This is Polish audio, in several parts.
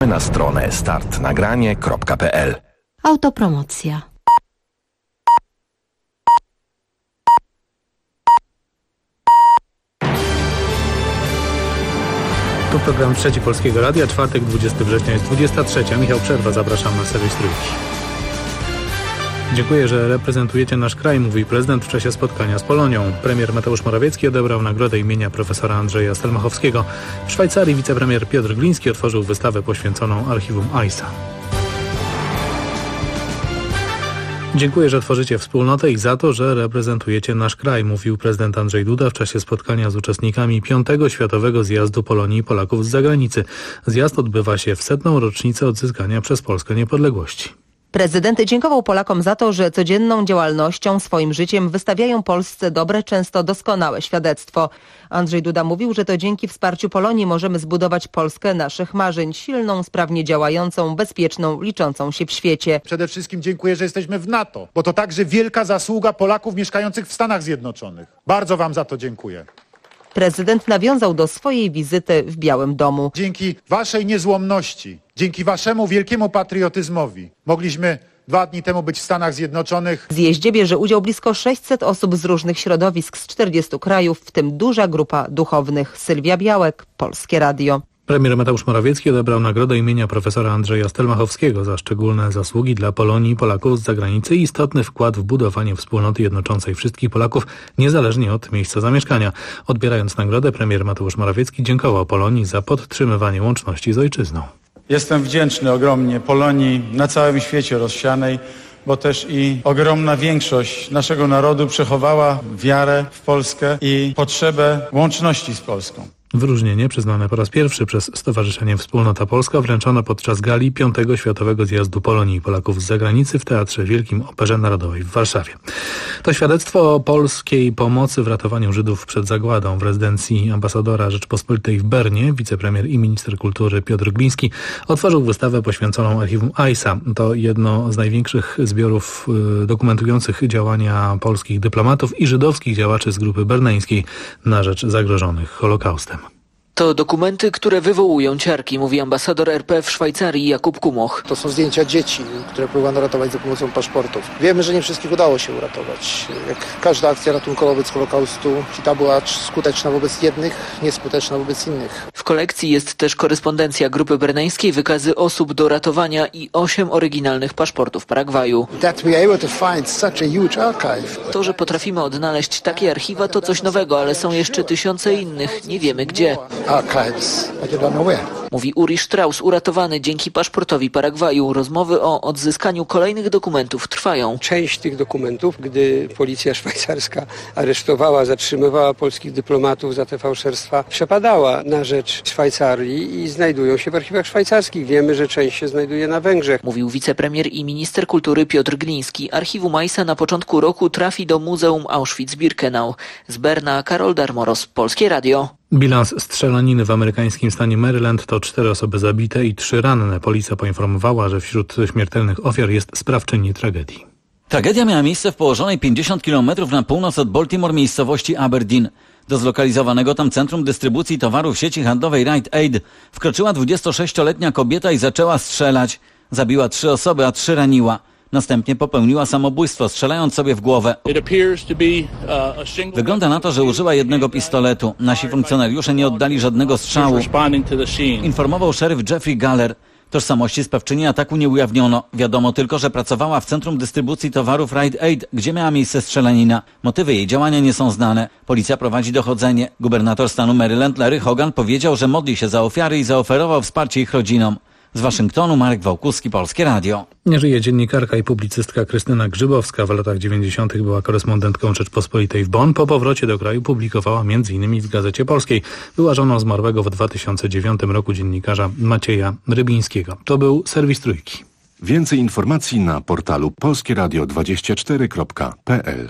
Na stronę startnagranie.pl. Autopromocja. Tu program Trzeci Polskiego Radia, czwartek, 20 września jest 23. Michał Przerwa, zapraszam na serwis Trójki. Dziękuję, że reprezentujecie nasz kraj, mówi prezydent w czasie spotkania z Polonią. Premier Mateusz Morawiecki odebrał nagrodę imienia profesora Andrzeja Stelmachowskiego. W Szwajcarii wicepremier Piotr Gliński otworzył wystawę poświęconą archiwum AISA. Dziękuję, że tworzycie wspólnotę i za to, że reprezentujecie nasz kraj, mówił prezydent Andrzej Duda w czasie spotkania z uczestnikami 5. Światowego Zjazdu Polonii i Polaków z zagranicy. Zjazd odbywa się w 100. rocznicę odzyskania przez Polskę niepodległości. Prezydent dziękował Polakom za to, że codzienną działalnością, swoim życiem wystawiają Polsce dobre, często doskonałe świadectwo. Andrzej Duda mówił, że to dzięki wsparciu Polonii możemy zbudować Polskę naszych marzeń, silną, sprawnie działającą, bezpieczną, liczącą się w świecie. Przede wszystkim dziękuję, że jesteśmy w NATO, bo to także wielka zasługa Polaków mieszkających w Stanach Zjednoczonych. Bardzo wam za to dziękuję. Prezydent nawiązał do swojej wizyty w Białym Domu. Dzięki waszej niezłomności, dzięki waszemu wielkiemu patriotyzmowi mogliśmy 2 dni temu być w Stanach Zjednoczonych. W zjeździe bierze udział blisko 600 osób z różnych środowisk z 40 krajów, w tym duża grupa duchownych. Sylwia Białek, Polskie Radio. Premier Mateusz Morawiecki odebrał nagrodę imienia profesora Andrzeja Stelmachowskiego za szczególne zasługi dla Polonii i Polaków z zagranicy i istotny wkład w budowanie wspólnoty jednoczącej wszystkich Polaków, niezależnie od miejsca zamieszkania. Odbierając nagrodę, premier Mateusz Morawiecki dziękował Polonii za podtrzymywanie łączności z ojczyzną. Jestem wdzięczny ogromnie Polonii na całym świecie rozsianej, bo też i ogromna większość naszego narodu przechowała wiarę w Polskę i potrzebę łączności z Polską. Wyróżnienie przyznane po raz pierwszy przez Stowarzyszenie Wspólnota Polska wręczono podczas gali 5. Światowego Zjazdu Polonii i Polaków z zagranicy w Teatrze Wielkim Operze Narodowej w Warszawie. To świadectwo polskiej pomocy w ratowaniu Żydów przed zagładą. W rezydencji ambasadora Rzeczpospolitej w Bernie wicepremier i minister kultury Piotr Gliński otworzył wystawę poświęconą archiwum AISA. To jedno z największych zbiorów dokumentujących działania polskich dyplomatów i żydowskich działaczy z grupy berneńskiej na rzecz zagrożonych Holokaustem. To dokumenty, które wywołują ciarki, mówi ambasador RP w Szwajcarii Jakub Kumoch. To są zdjęcia dzieci, które próbowano ratować za pomocą paszportów. Wiemy, że nie wszystkich udało się uratować. Jak każda akcja ratunkowa wobec Holokaustu, ta była skuteczna wobec jednych, nieskuteczna wobec innych. W kolekcji jest też korespondencja grupy berneńskiej, wykazy osób do ratowania i 8 oryginalnych paszportów Paragwaju. To, że potrafimy odnaleźć takie archiwa, to coś nowego, ale są jeszcze tysiące innych, nie wiemy gdzie. Mówi Uri Strauss, uratowany dzięki paszportowi Paragwaju. Rozmowy o odzyskaniu kolejnych dokumentów trwają. Część tych dokumentów, gdy policja szwajcarska aresztowała, zatrzymywała polskich dyplomatów za te fałszerstwa, przepadała na rzecz Szwajcarii i znajdują się w archiwach szwajcarskich. Wiemy, że część się znajduje na Węgrzech. Mówił wicepremier i minister kultury Piotr Gliński. Archiwum AISA na początku roku trafi do Muzeum Auschwitz-Birkenau. Z Berna Karol Darmoros, Polskie Radio. Bilans strzelaniny w amerykańskim stanie Maryland to 4 osoby zabite i 3 ranne. Policja poinformowała, że wśród śmiertelnych ofiar jest sprawczyni tragedii. Tragedia miała miejsce w położonej 50 km na północ od Baltimore miejscowości Aberdeen. Do zlokalizowanego tam centrum dystrybucji towarów sieci handlowej Rite Aid wkroczyła 26-letnia kobieta i zaczęła strzelać. Zabiła 3 osoby, a 3 raniła. Następnie popełniła samobójstwo, strzelając sobie w głowę. Wygląda na to, że użyła jednego pistoletu. Nasi funkcjonariusze nie oddali żadnego strzału, informował szeryf Jeffrey Galler. Tożsamości sprawczyni ataku nie ujawniono. Wiadomo tylko, że pracowała w centrum dystrybucji towarów Rite Aid, gdzie miała miejsce strzelanina. Motywy jej działania nie są znane. Policja prowadzi dochodzenie. Gubernator stanu Maryland Larry Hogan powiedział, że modli się za ofiary i zaoferował wsparcie ich rodzinom. Z Waszyngtonu Marek Wałkuski, Polskie Radio. Nie żyje dziennikarka i publicystka Krystyna Grzybowska. W latach 90. była korespondentką Rzeczpospolitej w Bonn. Po powrocie do kraju publikowała m.in. w Gazecie Polskiej. Była żoną zmarłego w 2009 roku dziennikarza Macieja Rybińskiego. To był serwis Trójki. Więcej informacji na portalu polskieradio24.pl.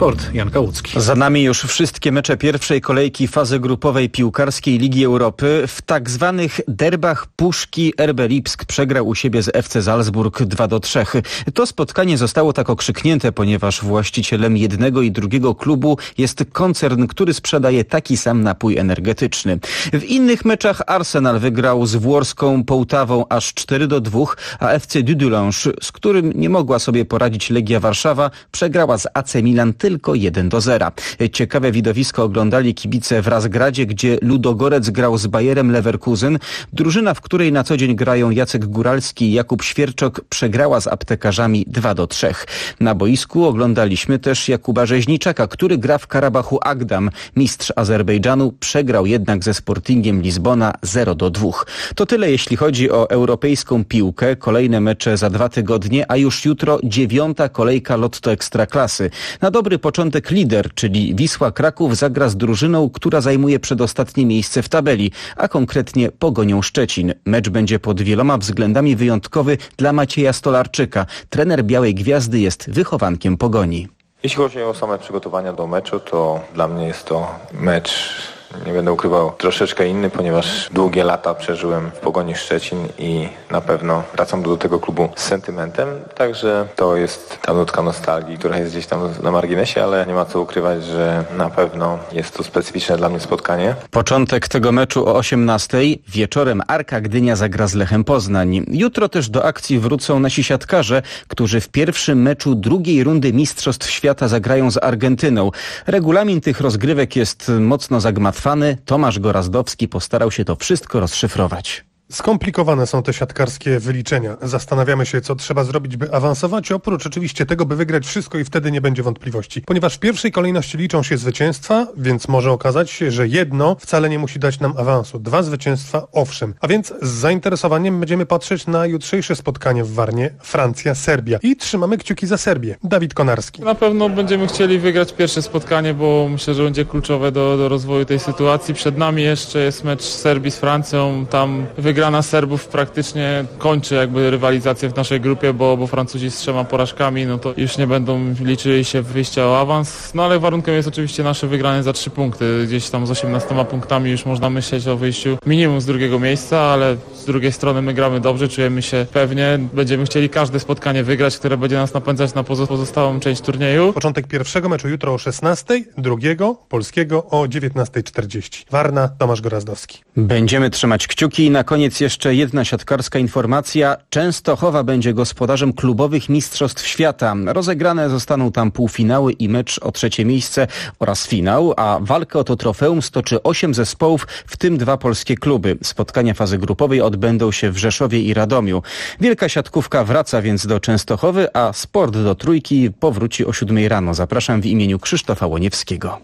Sport, Jan Kałucki. Za nami już wszystkie mecze pierwszej kolejki fazy grupowej piłkarskiej Ligi Europy. W tak zwanych derbach Puszki RB Lipsk przegrał u siebie z FC Salzburg 2-3. To spotkanie zostało tak okrzyknięte, ponieważ właścicielem jednego i drugiego klubu jest koncern, który sprzedaje taki sam napój energetyczny. W innych meczach Arsenal wygrał z włoską Połtawą aż 4-2, a FC Dudelange, z którym nie mogła sobie poradzić Legia Warszawa, przegrała z AC Milan tylko 1-0. Ciekawe widowisko oglądali kibice w Razgradzie, gdzie Ludogorec grał z Bayerem Leverkusen. Drużyna, w której na co dzień grają Jacek Góralski i Jakub Świerczok, przegrała z Aptekarzami 2-3. Na boisku oglądaliśmy też Jakuba Rzeźniczaka, który gra w Karabachu Agdam. Mistrz Azerbejdżanu przegrał jednak ze Sportingiem Lizbona 0-2. To tyle jeśli chodzi o europejską piłkę. Kolejne mecze za 2 tygodnie, a już jutro 9. kolejka Lotto Ekstraklasy. Na dobry początek lider, czyli Wisła Kraków, zagra z drużyną, która zajmuje przedostatnie miejsce w tabeli, a konkretnie Pogonią Szczecin. Mecz będzie pod wieloma względami wyjątkowy dla Macieja Stolarczyka. Trener Białej Gwiazdy jest wychowankiem Pogoni. Jeśli chodzi o same przygotowania do meczu, to dla mnie jest to mecz, nie będę ukrywał, troszeczkę inny, ponieważ długie lata przeżyłem w Pogoni Szczecin i na pewno wracam do tego klubu z sentymentem, także to jest ta nutka nostalgii, która jest gdzieś tam na marginesie, ale nie ma co ukrywać, że na pewno jest to specyficzne dla mnie spotkanie. Początek tego meczu o 18:00. Wieczorem Arka Gdynia zagra z Lechem Poznań. Jutro też do akcji wrócą nasi siatkarze, którzy w pierwszym meczu drugiej rundy Mistrzostw Świata zagrają z Argentyną. Regulamin tych rozgrywek jest mocno zagmatwany. Tomasz Gorazdowski postarał się to wszystko rozszyfrować. Skomplikowane są te siatkarskie wyliczenia. Zastanawiamy się, co trzeba zrobić, by awansować, oprócz oczywiście tego, by wygrać wszystko i wtedy nie będzie wątpliwości. Ponieważ w pierwszej kolejności liczą się zwycięstwa, więc może okazać się, że jedno wcale nie musi dać nam awansu. 2 zwycięstwa owszem. A więc z zainteresowaniem będziemy patrzeć na jutrzejsze spotkanie w Warnie Francja-Serbia. I trzymamy kciuki za Serbię. Dawid Konarski. Na pewno będziemy chcieli wygrać pierwsze spotkanie, bo myślę, że będzie kluczowe do rozwoju tej sytuacji. Przed nami jeszcze jest mecz Serbii z Francją. Tam wygrana Serbów praktycznie kończy jakby rywalizację w naszej grupie, bo Francuzi z 3 porażkami, no to już nie będą liczyli się w wyjścia o awans. No ale warunkiem jest oczywiście nasze wygranie za 3 punkty. Gdzieś tam z 18 punktami już można myśleć o wyjściu minimum z drugiego miejsca, ale z drugiej strony my gramy dobrze, czujemy się pewnie. Będziemy chcieli każde spotkanie wygrać, które będzie nas napędzać na pozostałą część turnieju. Początek pierwszego meczu jutro o 16:00, drugiego polskiego o 19:40. Warna, Tomasz Gorazdowski. Będziemy trzymać kciuki i na koniec jeszcze jedna siatkarska informacja. Częstochowa będzie gospodarzem klubowych mistrzostw świata. Rozegrane zostaną tam półfinały i mecz o 3. miejsce oraz finał, a walkę o to trofeum stoczy 8 zespołów, w tym 2 polskie kluby. Spotkania fazy grupowej odbędą się w Rzeszowie i Radomiu. Wielka siatkówka wraca więc do Częstochowy, a sport do Trójki powróci o 7:00 rano. Zapraszam w imieniu Krzysztofa Łoniewskiego.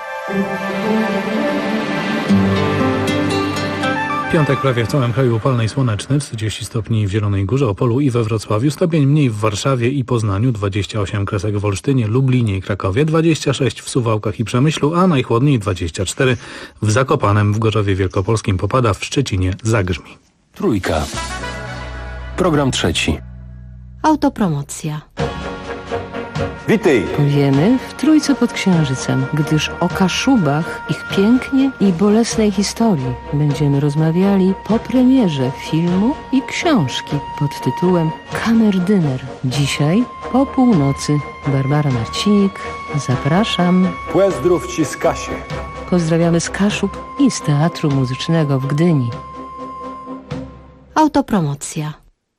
Piątek prawie w całym kraju upalny i słoneczny, 40 stopni w Zielonej Górze, Opolu i we Wrocławiu, stopień mniej w Warszawie i Poznaniu, 28 kresek w Olsztynie, Lublinie i Krakowie, 26 w Suwałkach i Przemyślu, a najchłodniej 24 w Zakopanem, w Gorzowie Wielkopolskim popada, w Szczecinie zagrzmi. Trójka. Program trzeci. Autopromocja. Witaj! Wiemy w Trójce pod Księżycem, gdyż o Kaszubach, ich pięknie i bolesnej historii będziemy rozmawiali po premierze filmu i książki pod tytułem Kamerdyner. Dzisiaj po północy. Barbara Marcinik, zapraszam. Płezdrów ci z Kasie. Pozdrawiamy z Kaszub i z Teatru Muzycznego w Gdyni. Autopromocja.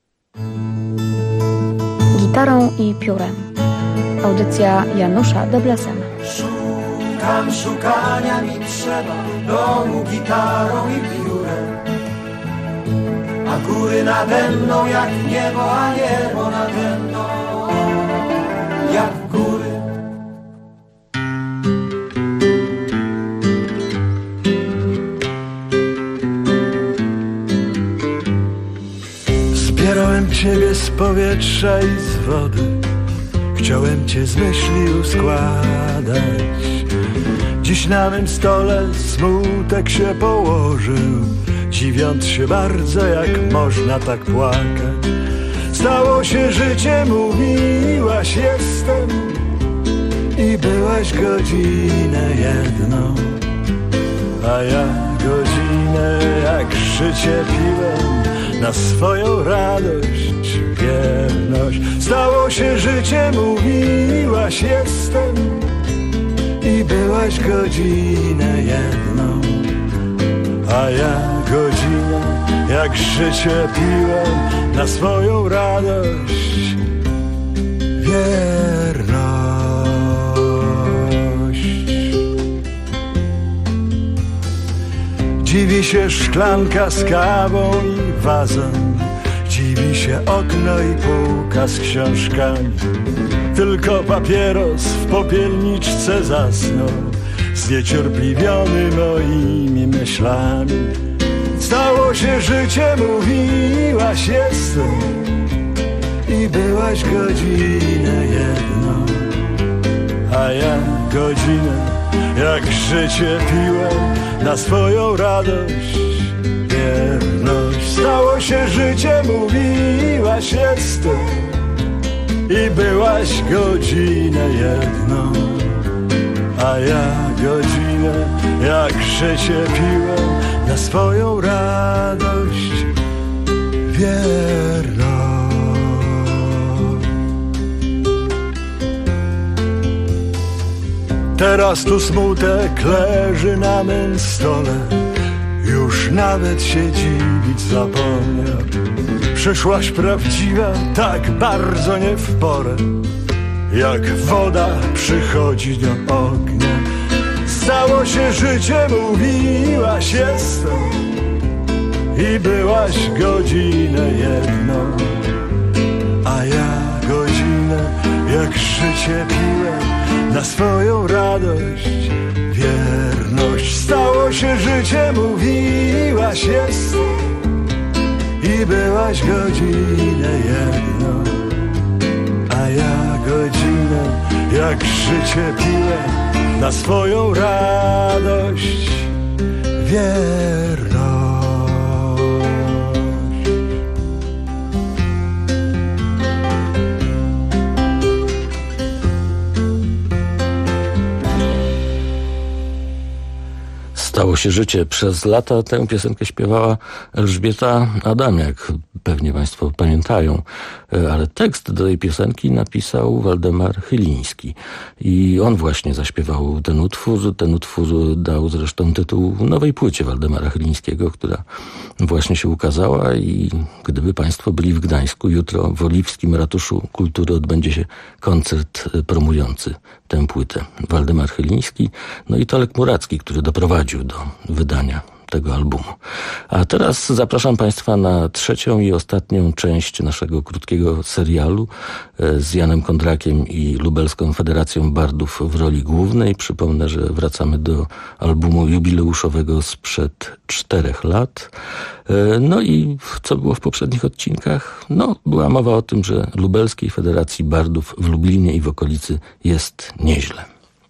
Gitarą i piórem. Audycja Janusza Deblesena. Szukam, szukania mi trzeba, domu gitarą i piórem. A góry nade mną jak niebo, a niebo nade mną jak góry. Zbierałem ciebie z powietrza i z wody. Chciałem cię z myśli uskładać. Dziś na mym stole smutek się położył, dziwiąc się bardzo, jak można tak płakać. Stało się życie, mówiłaś jestem, i byłaś godzinę jedną, a ja godzinę jak życie piłem na swoją radość, wierność. Stało się życie, mówiłaś jestem i byłaś godzinę jedną, a ja godzinę jak życie piłem na swoją radość, wierność. Dziwi się szklanka z kawą i wazon, dziwi się okno i półka z książkami. Tylko papieros w popielniczce zasnął, zniecierpliwiony moimi myślami. Stało się życie, mówiłaś jestem i byłaś godzinę jedną, a ja godzinę jak życie piłem na swoją radość, wierność. Stało się życie, mówiłaś jestem i byłaś godzinę jedną, a ja godzinę jak życie piłem na swoją radość, wierność. Teraz tu smutek leży na mym stole, już nawet się dziwić zapomniał. Przyszłaś prawdziwa, tak bardzo nie w porę, jak woda przychodzi do ognia. Stało się życie, mówiłaś jestem i byłaś godzinę jedną, a ja godzinę jak życie piłem na swoją radość, wierność. Stało się życie, mówiłaś jestem i byłaś godzinę jedną, a ja godzinę jak życie piłem na swoją radość, wierność. Stało się życie. Przez lata tę piosenkę śpiewała Elżbieta Adamiak. Pewnie Państwo pamiętają. Ale tekst do tej piosenki napisał Waldemar Chyliński. I on właśnie zaśpiewał ten utwór. Ten utwór dał zresztą tytuł nowej płycie Waldemara Chylińskiego, która właśnie się ukazała. I gdyby Państwo byli w Gdańsku, jutro w Oliwskim Ratuszu Kultury odbędzie się koncert promujący tę płytę. Waldemar Chyliński, no i Tolek Muracki, który doprowadził do wydania tego albumu. A teraz zapraszam Państwa na trzecią i ostatnią część naszego krótkiego serialu z Janem Kondrakiem i Lubelską Federacją Bardów w roli głównej. Przypomnę, że wracamy do albumu jubileuszowego sprzed 4 lat. No i co było w poprzednich odcinkach? No, była mowa o tym, że Lubelskiej Federacji Bardów w Lublinie i w okolicy jest nieźle.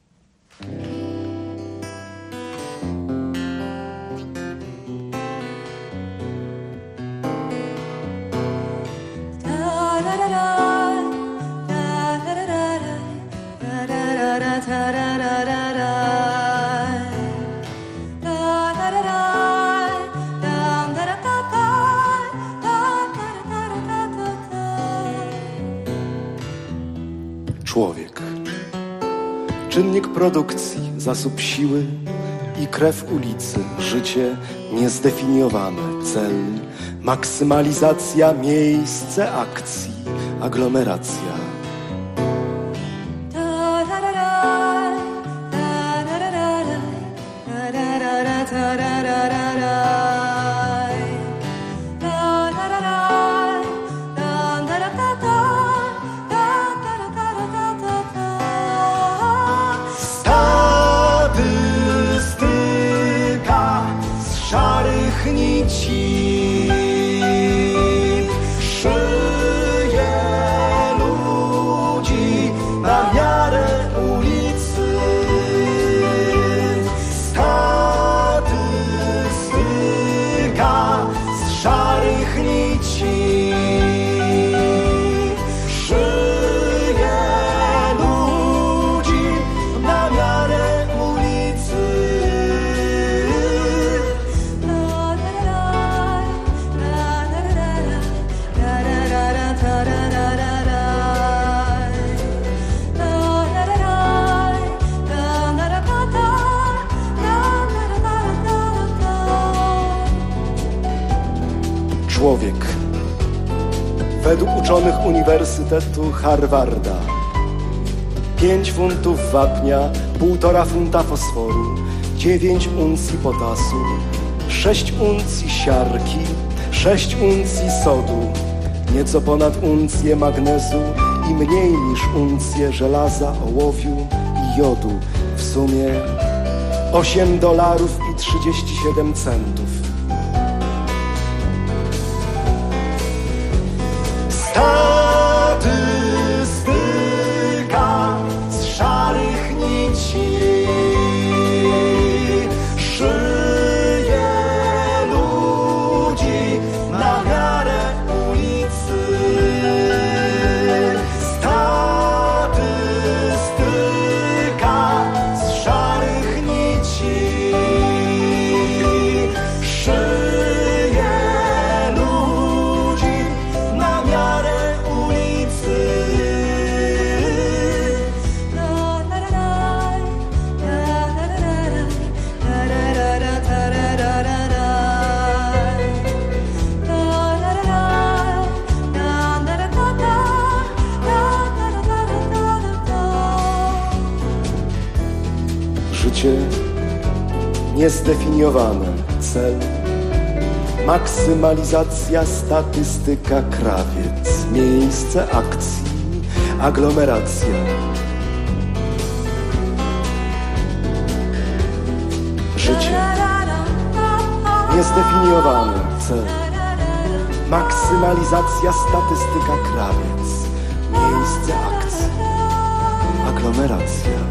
Człowiek. Czynnik produkcji, zasób siły i krew ulicy, życie niezdefiniowane, cel, maksymalizacja, miejsce akcji, aglomeracja. człowiek. Według uczonych Uniwersytetu Harvarda 5 funtów wapnia, 1,5 funta fosforu, 9 uncji potasu, 6 uncji siarki, 6 uncji sodu, nieco ponad uncję magnezu i mniej niż uncję żelaza, ołowiu i jodu. W sumie $8.37. Statystyka z szarych nici szyje ludzi na miarę ulicy. Statystyka z szarych nici szyje ludzi na miarę ulicy. Życie niezdefiniowane, cel maksymalizacja, statystyka, krawiec, miejsce akcji, aglomeracja. Życie niezdefiniowane, cel maksymalizacja, statystyka, krawiec, miejsce akcji, aglomeracja.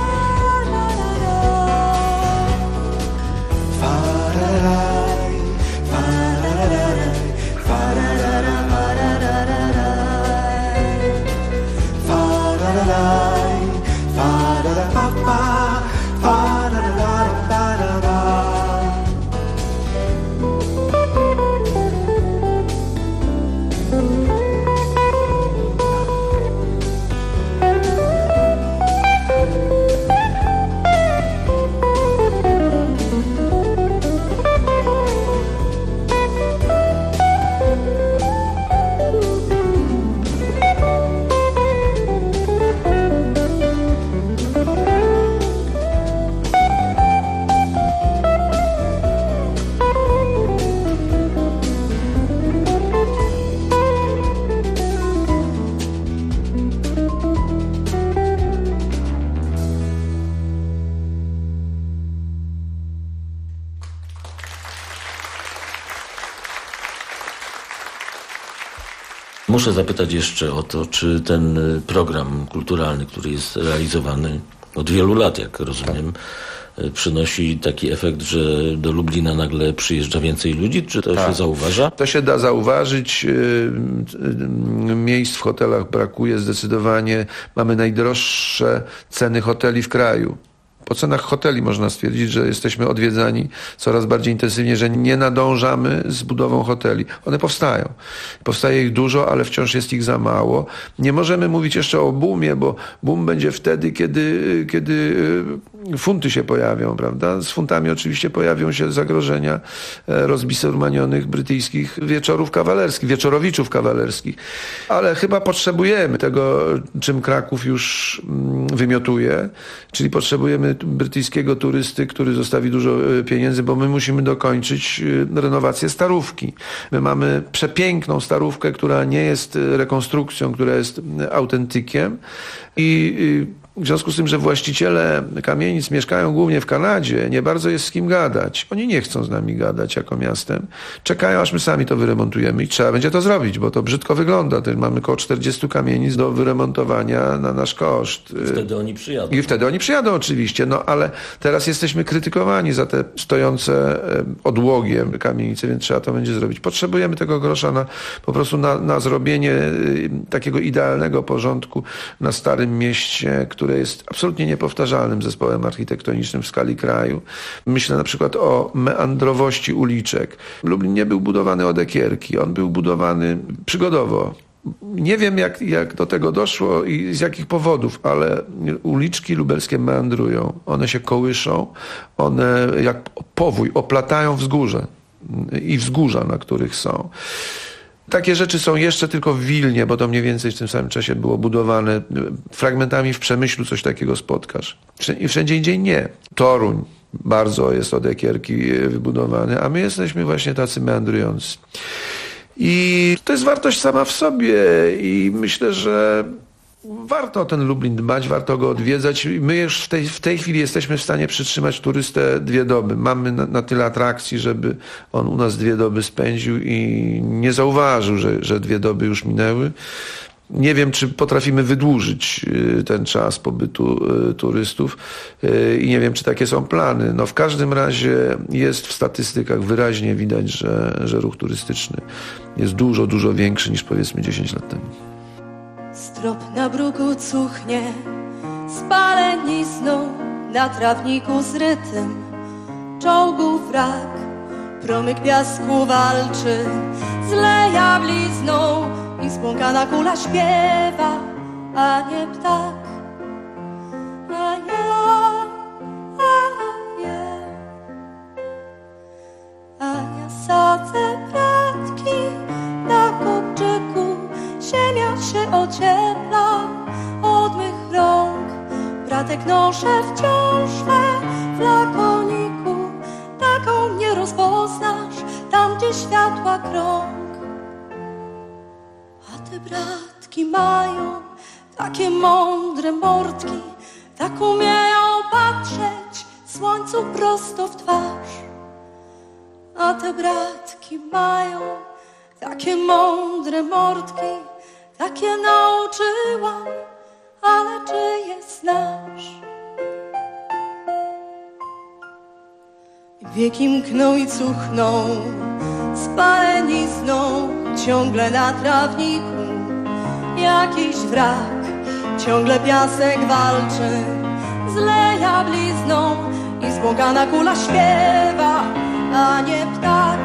Muszę zapytać jeszcze o to, czy ten program kulturalny, który jest realizowany od wielu lat, jak rozumiem, przynosi taki efekt, że do Lublina nagle przyjeżdża więcej ludzi? Czy to się zauważa? To się da zauważyć. Miejsc w hotelach brakuje zdecydowanie. Mamy najdroższe ceny hoteli w kraju. Po cenach hoteli można stwierdzić, że jesteśmy odwiedzani coraz bardziej intensywnie, że nie nadążamy z budową hoteli. One powstają. Powstaje ich dużo, ale wciąż jest ich za mało. Nie możemy mówić jeszcze o boomie, bo boom będzie wtedy, kiedy funty się pojawią, prawda? Z funtami oczywiście pojawią się zagrożenia rozbisurmanionych brytyjskich wieczorowiczów kawalerskich. Ale chyba potrzebujemy tego, czym Kraków już wymiotuje, czyli potrzebujemy brytyjskiego turysty, który zostawi dużo pieniędzy, bo my musimy dokończyć renowację Starówki. My mamy przepiękną Starówkę, która nie jest rekonstrukcją, która jest autentykiem i w związku z tym, że właściciele kamienic mieszkają głównie w Kanadzie, nie bardzo jest z kim gadać. Oni nie chcą z nami gadać jako miastem. Czekają, aż my sami to wyremontujemy i trzeba będzie to zrobić, bo to brzydko wygląda. Mamy około 40 kamienic do wyremontowania na nasz koszt. Wtedy oni przyjadą. I wtedy oni przyjadą oczywiście, no ale teraz jesteśmy krytykowani za te stojące odłogiem kamienice, więc trzeba to będzie zrobić. Potrzebujemy tego grosza po prostu na zrobienie takiego idealnego porządku na Starym Mieście, które jest absolutnie niepowtarzalnym zespołem architektonicznym w skali kraju. Myślę na przykład o meandrowości uliczek. Lublin nie był budowany od ekierki, on był budowany przygodowo. Nie wiem, jak do tego doszło i z jakich powodów, ale uliczki lubelskie meandrują. One się kołyszą, one jak powój oplatają wzgórze. i wzgórza, na których są. Takie rzeczy są jeszcze tylko w Wilnie, bo to mniej więcej w tym samym czasie było budowane. Fragmentami w Przemyślu coś takiego spotkasz. I wszędzie indziej nie. Toruń bardzo jest od ekierki wybudowany, a my jesteśmy właśnie tacy meandrujący. I to jest wartość sama w sobie i myślę, że warto o ten Lublin dbać, warto go odwiedzać. My już w tej chwili jesteśmy w stanie przytrzymać turystę 2 doby. Mamy na tyle atrakcji, żeby on u nas 2 doby spędził i nie zauważył, że 2 doby już minęły. Nie wiem, czy potrafimy wydłużyć ten czas pobytu turystów i nie wiem, czy takie są plany. No w każdym razie jest w statystykach wyraźnie widać, że ruch turystyczny jest dużo, dużo większy niż powiedzmy 10 lat temu. Strop na bruku cuchnie, spalenizną na trawniku zrytym. Czołgów wrak, promyk piasku walczy, zleja blizną i spłąkana kula śpiewa, a nie ptak. A ja sadzę bratki na kopczyku, ziemia się ociepla od mych rąk. Bratek noszę wciąż we flakoniku, taką nie rozpoznasz tam, gdzie światła krąg. A te bratki mają takie mądre mordki, tak umieją patrzeć słońcu prosto w twarz. A te bratki mają takie mądre mordki, takie nauczyłam, ale czy je znasz? Wieki mkną i cuchną, spalenizną, ciągle na trawniku jakiś wrak, ciągle piasek walczy, zleja blizną i spłąkana kula śpiewa, a nie ptak.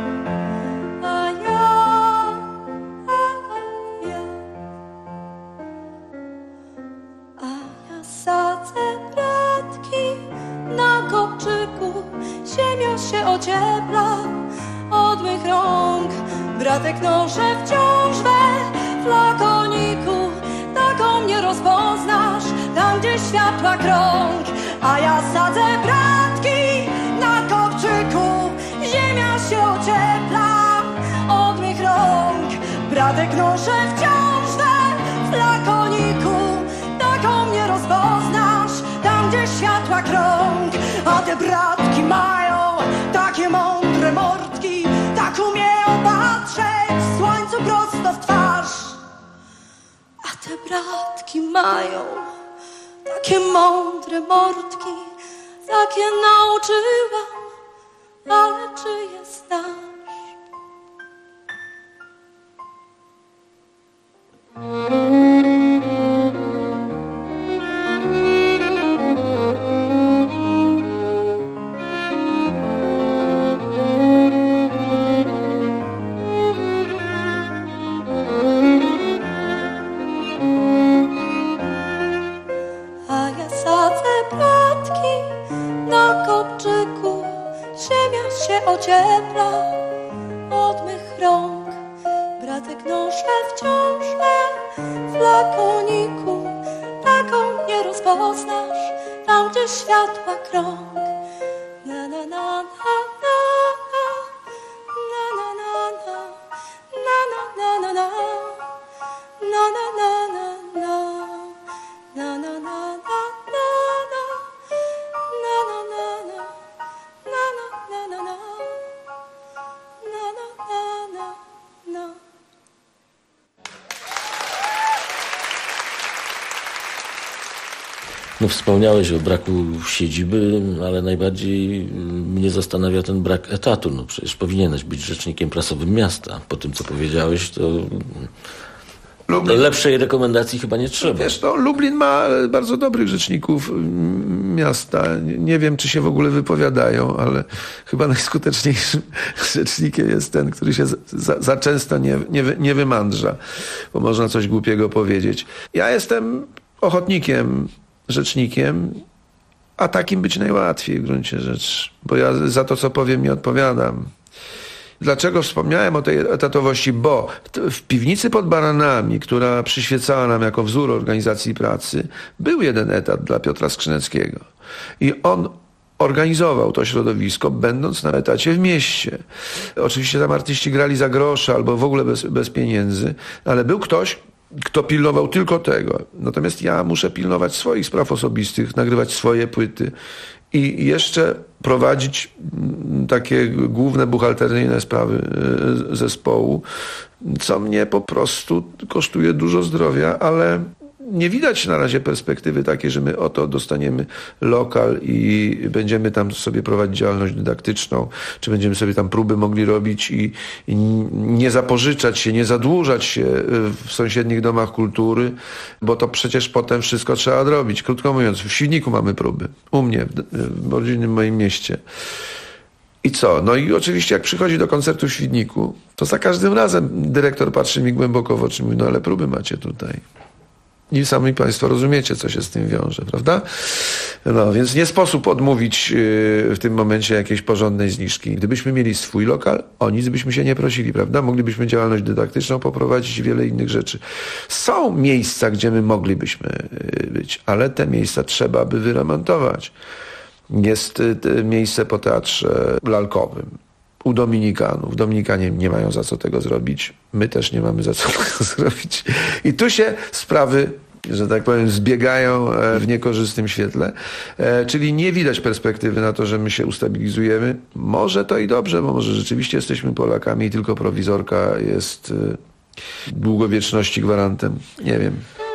Sadzę bratki na kopczyku, ziemia się ociepla od mych rąk. Bratek noszę wciąż we flakoniku, taką nie rozpoznasz tam, gdzie światła krąg. A ja sadzę bratki na kopczyku, ziemia się ociepla od mych rąk. Bratek noszę wciąż we flakoniku, taką mnie rozpoznasz tam, gdzie światła krąg. A te bratki mają takie mądre mordki, tak umieją patrzeć słońcu prosto w twarz. A te bratki mają takie mądre mordki, takie nauczyłam, ale czy je znasz? Ociepla od mych rąk. Bratek noszę wciąż we flakoniku, taką nie rozpoznasz tam, gdzie światła krąg. Na na na na na na na na na na na na na na na na na na na. No wspomniałeś o braku siedziby, ale najbardziej mnie zastanawia ten brak etatu. No przecież powinieneś być rzecznikiem prasowym miasta. Po tym, co powiedziałeś, to lepszej rekomendacji chyba nie trzeba. Wiesz, no, Lublin ma bardzo dobrych rzeczników miasta. Nie wiem, czy się w ogóle wypowiadają, ale chyba najskuteczniejszym rzecznikiem jest ten, który się za często nie wymądrza, bo można coś głupiego powiedzieć. Ja jestem ochotnikiem, rzecznikiem, a takim być najłatwiej w gruncie rzeczy, bo ja za to, co powiem, nie odpowiadam. Dlaczego wspomniałem o tej etatowości? Bo w piwnicy pod Baranami, która przyświecała nam jako wzór organizacji pracy, był jeden etat dla Piotra Skrzyneckiego. I on organizował to środowisko, będąc na etacie w mieście. Oczywiście tam artyści grali za grosze albo w ogóle bez pieniędzy, ale był ktoś, kto pilnował tylko tego. Natomiast ja muszę pilnować swoich spraw osobistych, nagrywać swoje płyty i jeszcze prowadzić takie główne buchalteryjne sprawy zespołu, co mnie po prostu kosztuje dużo zdrowia, ale nie widać na razie perspektywy takiej, że my oto dostaniemy lokal i będziemy tam sobie prowadzić działalność dydaktyczną, czy będziemy sobie tam próby mogli robić i nie zapożyczać się, nie zadłużać się w sąsiednich domach kultury, bo to przecież potem wszystko trzeba odrobić. Krótko mówiąc, w Świdniku mamy próby, u mnie, w rodzinnym moim mieście. I co? No i oczywiście jak przychodzi do koncertu w Świdniku, to za każdym razem dyrektor patrzy mi głęboko w oczy i mówi, no ale próby macie tutaj. I sami Państwo rozumiecie, co się z tym wiąże, prawda? No, więc nie sposób odmówić w tym momencie jakiejś porządnej zniżki. Gdybyśmy mieli swój lokal, o nic byśmy się nie prosili, prawda? Moglibyśmy działalność dydaktyczną poprowadzić i wiele innych rzeczy. Są miejsca, gdzie my moglibyśmy być, ale te miejsca trzeba by wyremontować. Jest miejsce po teatrze lalkowym. U Dominikanów. Dominikanie nie mają za co tego zrobić. My też nie mamy za co tego zrobić. I tu się sprawy, że tak powiem, zbiegają w niekorzystnym świetle. Czyli nie widać perspektywy na to, że my się ustabilizujemy. Może to i dobrze, bo może rzeczywiście jesteśmy Polakami i tylko prowizorka jest długowieczności gwarantem. Nie wiem.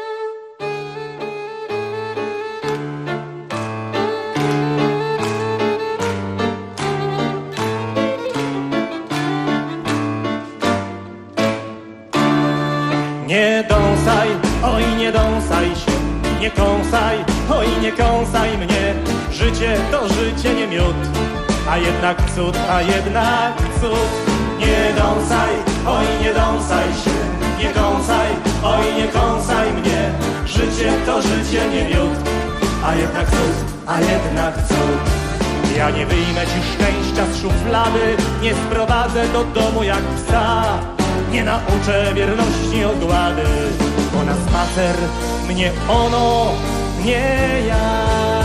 Nie dąsaj, oj nie dąsaj się, nie kąsaj, oj nie kąsaj mnie. Życie to życie nie miód, a jednak cud, a jednak cud. Nie dąsaj, oj nie dąsaj się, nie kąsaj, oj nie kąsaj mnie. Życie to życie nie miód, a jednak cud, a jednak cud. Ja nie wyjmę ci szczęścia z szuflady, nie sprowadzę do domu jak psa. Nie nauczę wierności ogłady, bo na spacer mnie ono, nie ja.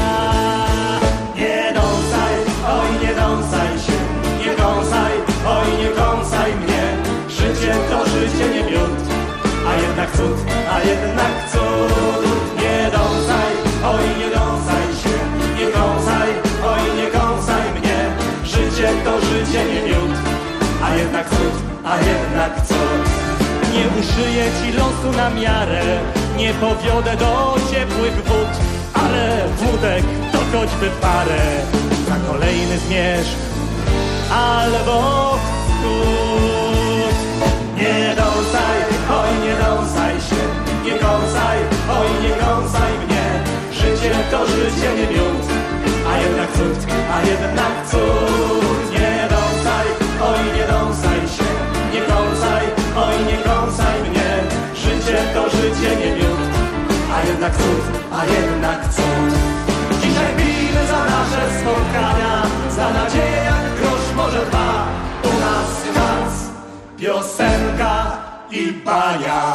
Nie dąsaj, oj nie dąsaj się, nie kąsaj, oj nie kąsaj mnie. Życie to życie nie miód, a jednak cud, a jednak cud. Nie dąsaj, oj nie dąsaj się, nie kąsaj, oj nie kąsaj mnie. Życie to życie nie miód, a jednak cud, a jednak cud. Nie uszyję ci losu na miarę, nie powiodę do ciepłych wód, ale wódek to choćby parę za kolejny zmierzch albo wschód. Nie dąsaj, oj nie dąsaj się, nie kąsaj, oj nie kąsaj mnie. Życie to życie nie miód, a jednak cud, a jednak cud. Nie dąsaj, oj nie dąsaj się, nie kąsaj, oj nie kąsaj mnie. Życie to życie nie miód, a jednak cud, a jednak cud. Dzisiaj pijmy za nasze spotkania, za nadzieję jak grosz może dwa. U nas kac, piosenka i bania.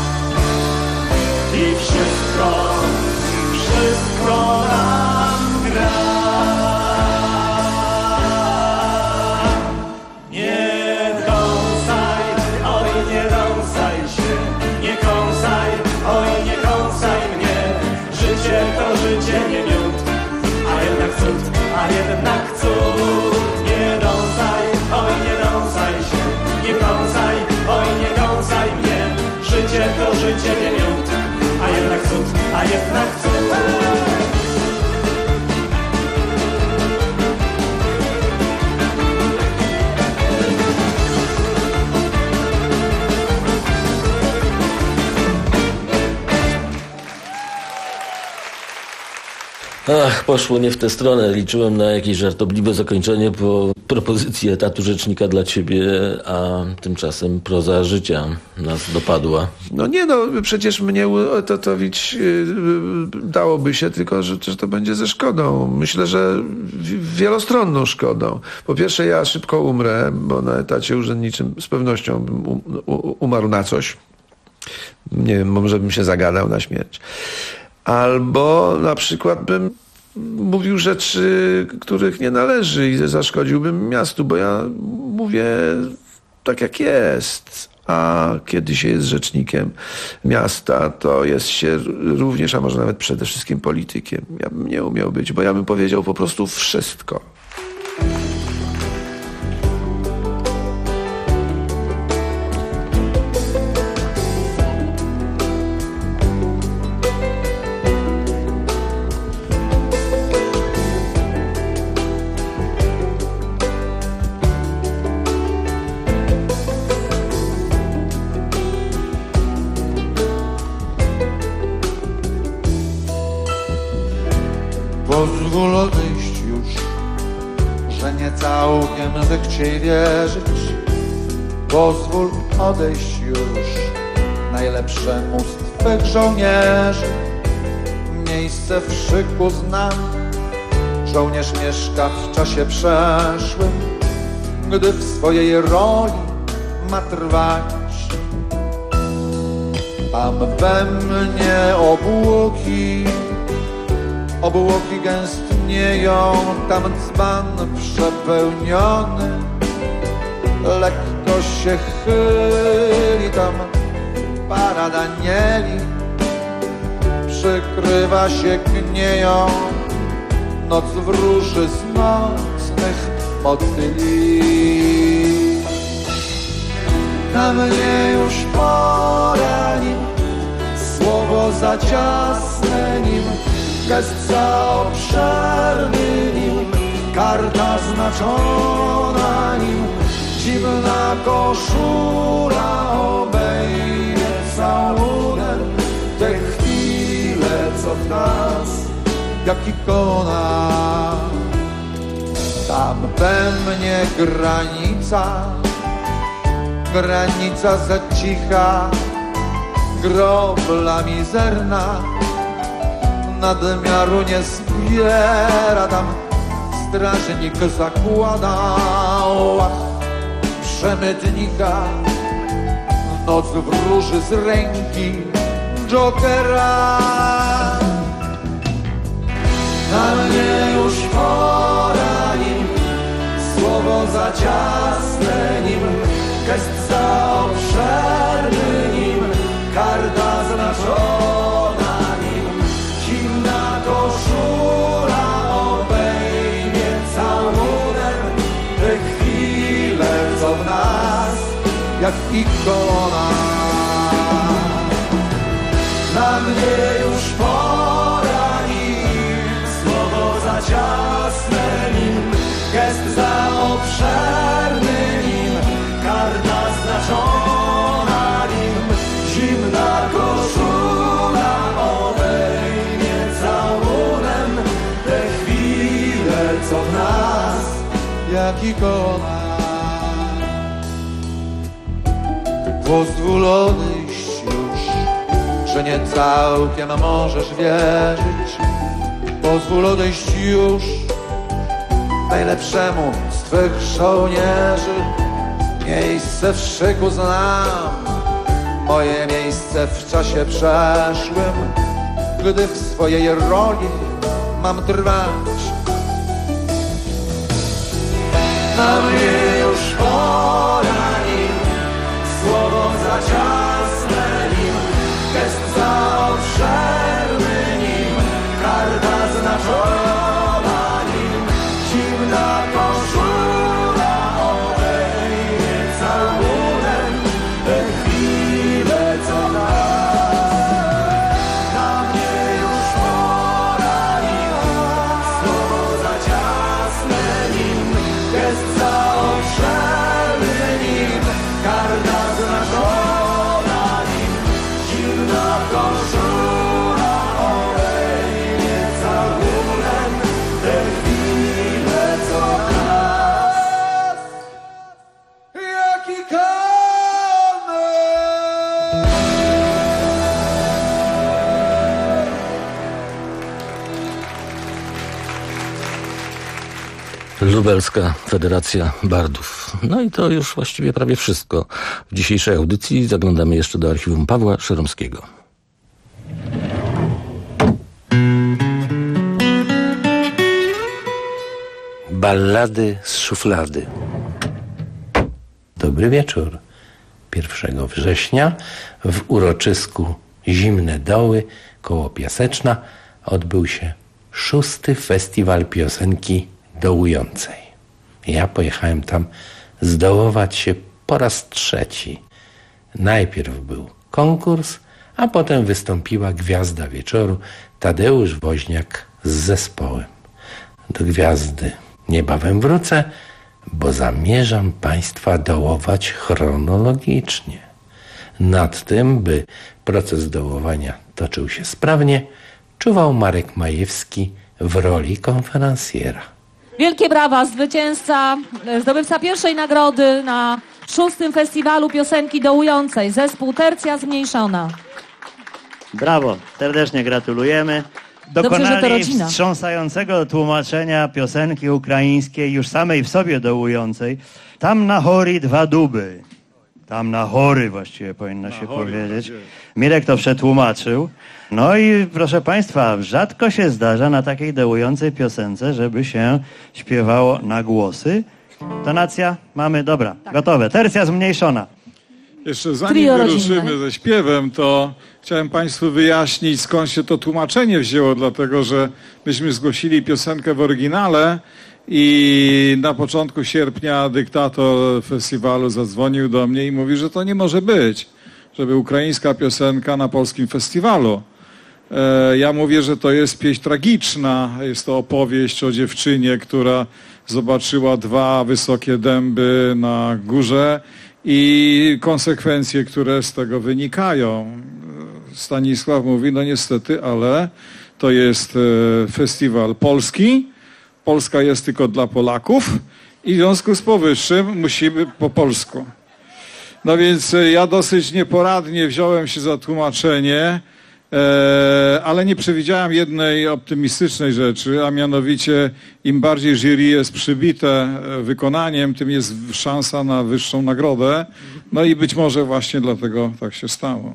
I wszystko, wszystko nam gra. To życie nie miód, a jednak cud, a jednak cud. Nie dąsaj, oj nie dąsaj się, nie kąsaj, oj nie kąsaj mnie. Życie Poszło nie w tę stronę. Liczyłem na jakieś żartobliwe zakończenie po propozycji etatu rzecznika dla ciebie, a tymczasem proza życia nas dopadła. Przecież mnie uetatowić dałoby się, tylko że to będzie ze szkodą. Myślę, że wielostronną szkodą. Po pierwsze, ja szybko umrę, bo na etacie urzędniczym z pewnością bym umarł na coś. Nie wiem, może bym się zagadał na śmierć. Albo na przykład bym mówił rzeczy, których nie należy i zaszkodziłbym miastu, bo ja mówię tak jak jest. A kiedy się jest rzecznikiem miasta, to jest się również, a może nawet przede wszystkim politykiem. Ja bym nie umiał być, bo ja bym powiedział po prostu wszystko. Pozwól odejść już, że nie całkiem zechciej wierzyć. Pozwól odejść już najlepszemu z twych żołnierzy. Miejsce w szyku znam, żołnierz mieszka w czasie przeszłym, gdy w swojej roli ma trwać. Tam we mnie obłoki gęstnieją, tam dzban przepełniony lekko się chyli, tam para Danieli przykrywa się knieją, noc wróży z nocnych motyli. Na mnie już pora nim, słowo za ciasne nim, gest za obszerny nim, karta znaczona nim, zimna koszula obejmie całunem te chwile, co w nas jak ikona. Tam we mnie granica za cicha, grobla mizerna, nadmiaru nie zbiera, tam strażnik zakłada łach przemytnika, noc wróży z ręki Jokera. Na mnie już pora nim, słowo za ciasne nim, gest za obszerny nim, karta znaczona nim, zimna koszula obejmie całunem te chwile, co w nas jak ikona. Na mnie już pora nim, słowo za ciasne nim, gest za obszerny nim, karta znaczona nim, zimna koszula obejmie całunem te chwile, co w nas jak ikona. Pozwól odejść już, że nie całkiem możesz wierzyć. Pozwól odejść już najlepszemu z twych żołnierzy. Miejsce w szyku znam, moje miejsce w czasie przeszłym, gdy w swojej roli mam trwać. Na mnie już pora nim, słowo za ciasne nim, gest za obszerny nim, karta znaczona nim, zimna koszula obejmie całunem te chwile, co nas. Na mnie już pora nim, słowo za ciasne nim, gest za Lubelska Federacja Bardów. No i to już właściwie prawie wszystko. W dzisiejszej audycji zaglądamy jeszcze do archiwum Pawła Szeromskiego. Ballady z szuflady. Dobry wieczór. 1 września w uroczysku Zimne Doły koło Piaseczna odbył się 6. Festiwal Piosenki Dołującej. Ja pojechałem tam zdołować się po raz 3. Najpierw był konkurs, a potem wystąpiła gwiazda wieczoru Tadeusz Woźniak z zespołem. Do gwiazdy niebawem wrócę, bo zamierzam Państwa dołować chronologicznie. Nad tym, by proces dołowania toczył się sprawnie, czuwał Marek Majewski w roli konferencjera. Wielkie brawa, zwycięzca, zdobywca pierwszej nagrody na 6. Festiwalu Piosenki Dołującej, zespół Tercja Zmniejszona. Brawo, serdecznie gratulujemy. Dokonali wstrząsającego tłumaczenia piosenki ukraińskiej, już samej w sobie dołującej. Tam na chori 2 duby. Tam na chory właściwie powinno się powiedzieć. Mirek to przetłumaczył. No i proszę Państwa, rzadko się zdarza na takiej dołującej piosence, żeby się śpiewało na głosy. Tonacja mamy, dobra, gotowe. Tercja zmniejszona. Jeszcze zanim wyruszymy ze śpiewem, to chciałem Państwu wyjaśnić, skąd się to tłumaczenie wzięło, dlatego że myśmy zgłosili piosenkę w oryginale i na początku sierpnia dyktator festiwalu zadzwonił do mnie i mówi, że to nie może być, żeby ukraińska piosenka na polskim festiwalu. Ja mówię, że to jest pieśń tragiczna, jest to opowieść o dziewczynie, która zobaczyła 2 wysokie dęby na górze i konsekwencje, które z tego wynikają. Stanisław mówi, no niestety, ale to jest festiwal polski, Polska jest tylko dla Polaków i w związku z powyższym musimy po polsku. No więc ja dosyć nieporadnie wziąłem się za tłumaczenie, ale nie przewidziałem jednej optymistycznej rzeczy, a mianowicie im bardziej jury jest przybite wykonaniem, tym jest szansa na wyższą nagrodę. No i być może właśnie dlatego tak się stało.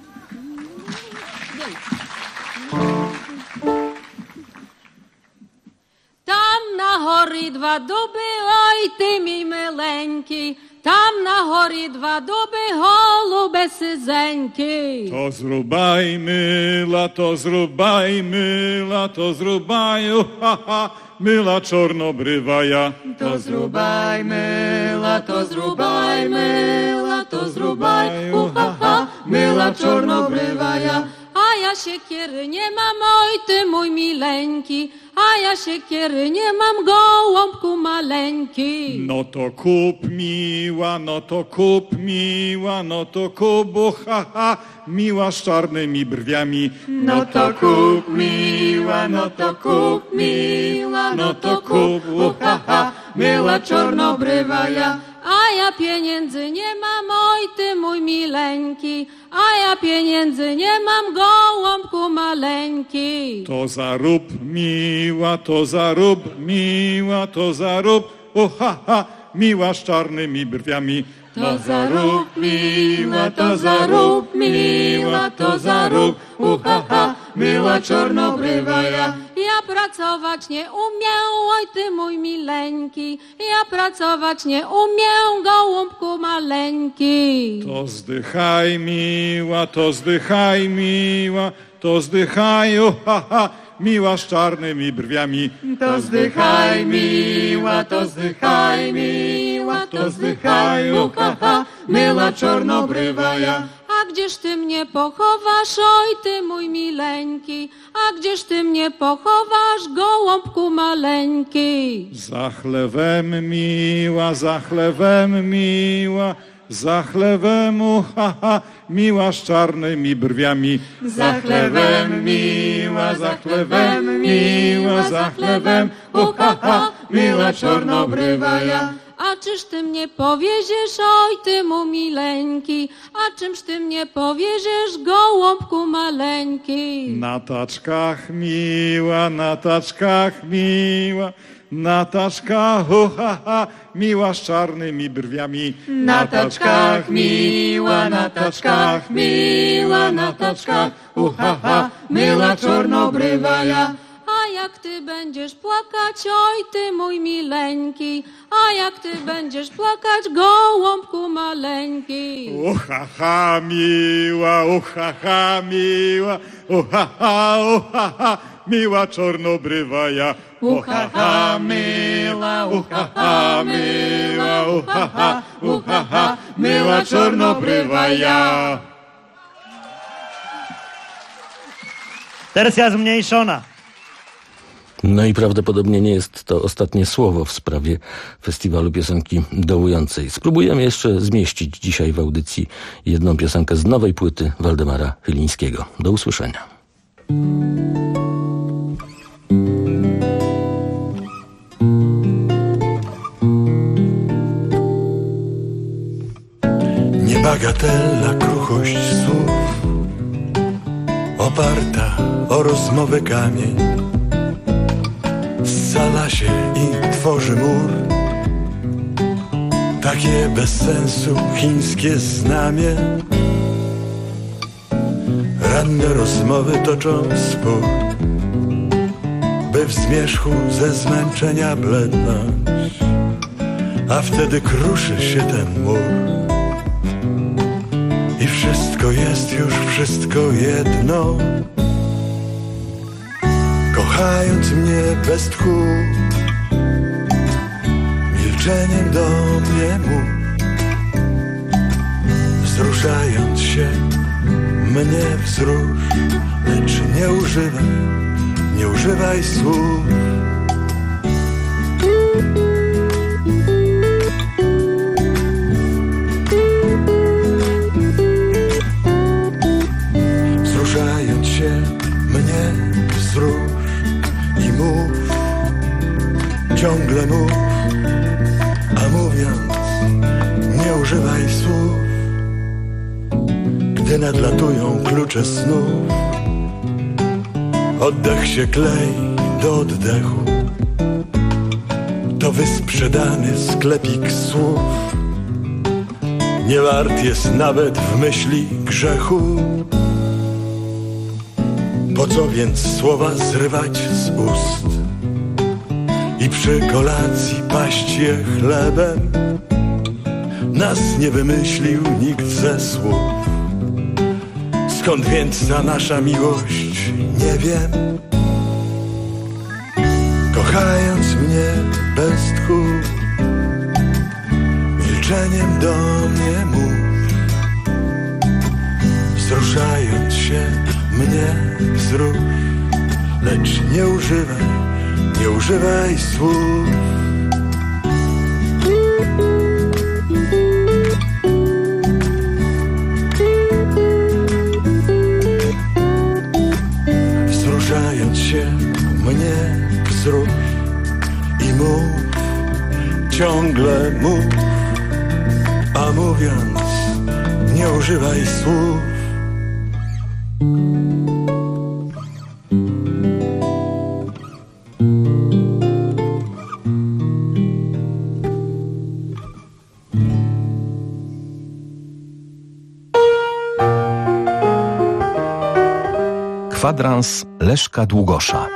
Tam na hory 2 duby, oj ty mi mileńki. Tam na hory 2 duby, holube syzeńki. To zrubajmy, lato zrubaju, ha ha, myla czornobrywaja. To zrubajmy, lato zrubaju, ha ha, myla czornobrywaja. A ja siekiery nie mam, oj ty mój mileńki. A ja siekiery nie mam, gołąbku maleńki. No to kup miła, no to kup miła, no to kup, ha ha, miła z czarnymi brwiami. No to kup miła, no to kup miła, no to kup, ha ha, miła czarnobrywaja. A ja pieniędzy nie mam, oj ty mój mileńki. A ja pieniędzy nie mam, gołąbku maleńki. To zarób miła, to zarób miła, to zarób, ha ha, miła z czarnymi brwiami. To zarób miła, to zarób miła, to zarób, ha ha, miła czarnobrywaja. Ja pracować nie umiem, oj ty mój mileńki. Ja pracować nie umiem, gołąbku maleńki. To zdychaj miła, to zdychaj miła, to zdychaj, ha ha, miła z czarnymi brwiami. To zdychaj miła, to zdychaj miła, to zdychaj, ha ha, miła czarnobrywaja. A gdzież ty mnie pochowasz, oj ty mój mileńki? A gdzież ty mnie pochowasz, gołąbku maleńki? Za chlewem miła, za chlewem miła, za chlewem, ha ha, miła z czarnymi brwiami. Za chlewem miła, za chlewem miła, za chlewem, ha ha, miła czarnobrywaja. A czyż ty mnie powieziesz, oj ty mu mileńki? A czymż ty mnie powieziesz, gołąbku maleńki? Na taczkach miła, na taczkach miła, Nataszka, ho, ha, ha, miła z czarnymi brwiami. Na taczkach miła, na taczkach miła, na taczkach, ha, ha, myła czarnobrywa ja. A jak ty będziesz płakać, oj ty mój mileńki, a jak ty będziesz płakać, gołąbku maleńki. Ha, ha, miła, ha, ha, miła, ha, ha, miła czarnobrywa ja. Ha, ha, myła, ha, ha, myła, ha, ha, myła czarnobrywa ja. Tercja zmniejszona. No i prawdopodobnie nie jest to ostatnie słowo w sprawie Festiwalu Piosenki Dołującej. Spróbujemy jeszcze zmieścić dzisiaj w audycji jedną piosenkę z nowej płyty Waldemara Chylińskiego. Do usłyszenia. Niebagatella kruchość słów, oparta o rozmowę kamień, scala się i tworzy mur. Takie bez sensu chińskie znamie, ranne rozmowy toczą spór, by w zmierzchu ze zmęczenia blednąć, a wtedy kruszy się ten mur. I wszystko jest już wszystko jedno, kochając mnie bez tchu, milczeniem do mnie mów, wzruszając się mnie wzrusz, lecz nie używaj słów. Wzruszając się mnie wzrusz i mów, ciągle mów, a mówiąc nie używaj słów. Gdy nadlatują klucze snów, oddech się klei do oddechu, to wysprzedany sklepik słów, nie wart jest nawet w myśli grzechu. Po co więc słowa zrywać z ust i przy kolacji paść je chlebem? Nas nie wymyślił nikt ze słów. Skąd więc ta nasza miłość? Nie wiem. Kochając mnie bez tchu, milczeniem do mnie mów, wzruszając się mnie wzrusz, lecz nie używaj słów. Wzruszając się mnie wzrusz i mów, ciągle mów, a mówiąc nie używaj słów. Kwadrans Leszka Długosza.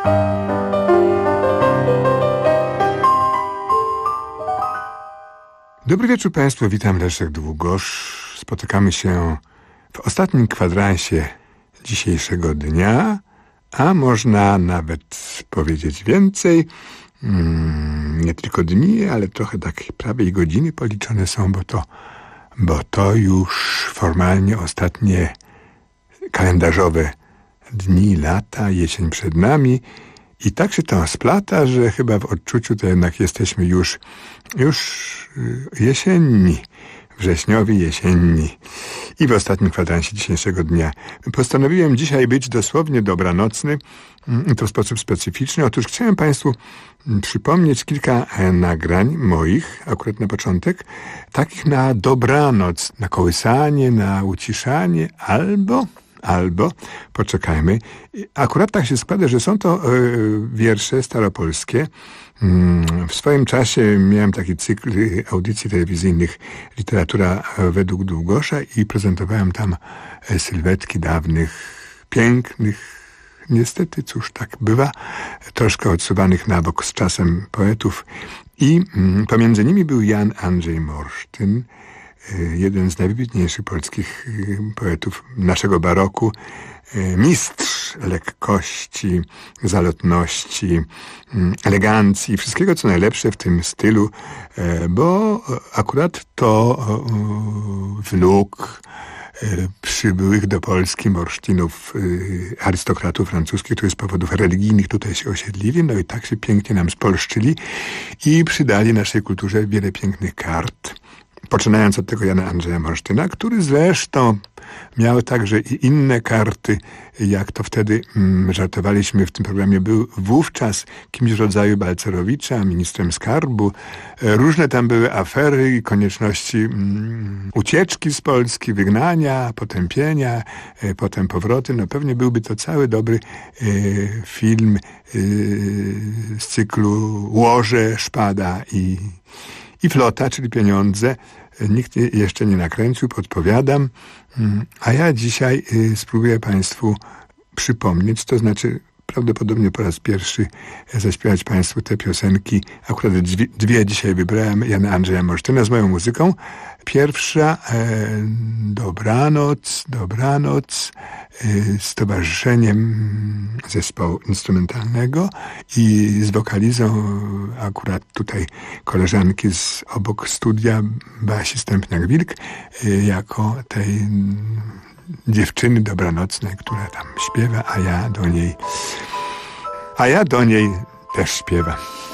Dobry wieczór Państwu, witam, Leszek Długosz. Spotykamy się w ostatnim kwadransie dzisiejszego dnia, a można nawet powiedzieć więcej. Nie tylko dni, ale trochę tak prawie i godziny policzone są, bo to już formalnie ostatnie kalendarzowe dni, lata, jesień przed nami i tak się to splata, że chyba w odczuciu to jednak jesteśmy już jesienni, wrześniowi, jesienni. I w ostatnim kwadransie dzisiejszego dnia postanowiłem dzisiaj być dosłownie dobranocny, to w sposób specyficzny. Otóż chciałem Państwu przypomnieć kilka nagrań moich, akurat na początek, takich na dobranoc, na kołysanie, na uciszanie, albo, poczekajmy, akurat tak się składa, że są to wiersze staropolskie, W swoim czasie miałem taki cykl audycji telewizyjnych Literatura według Długosza i prezentowałem tam sylwetki dawnych, pięknych, niestety, cóż tak bywa, troszkę odsuwanych na bok z czasem poetów. I pomiędzy nimi był Jan Andrzej Morsztyn, jeden z najwybitniejszych polskich poetów naszego baroku, mistrz lekkości, zalotności, elegancji, wszystkiego co najlepsze w tym stylu, bo akurat to wnuk przybyłych do Polski Morsztynów, arystokratów francuskich, którzy z powodów religijnych tutaj się osiedlili, no i tak się pięknie nam spolszczyli i przydali naszej kulturze wiele pięknych kart. Poczynając od tego Jana Andrzeja Morsztyna, który zresztą miał także i inne karty, jak to wtedy żartowaliśmy w tym programie, był wówczas kimś w rodzaju Balcerowicza, ministrem skarbu. Różne tam były afery i konieczności ucieczki z Polski, wygnania, potępienia, potem powroty. No pewnie byłby to cały dobry film z cyklu Łoże, Szpada i Flota, czyli pieniądze. Nikt jeszcze nie nakręcił, podpowiadam. A ja dzisiaj spróbuję Państwu przypomnieć, to znaczy prawdopodobnie po raz pierwszy zaśpiewać Państwu te piosenki. Akurat dwie dzisiaj wybrałem Jana Andrzeja Morsztyna z moją muzyką. Pierwsza Dobranoc, Dobranoc z towarzyszeniem zespołu instrumentalnego i z wokalizą akurat tutaj koleżanki z obok studia Basi Stępniak-Wilk jako tej dziewczyny dobranocnej, która tam śpiewa, a ja do niej też śpiewam.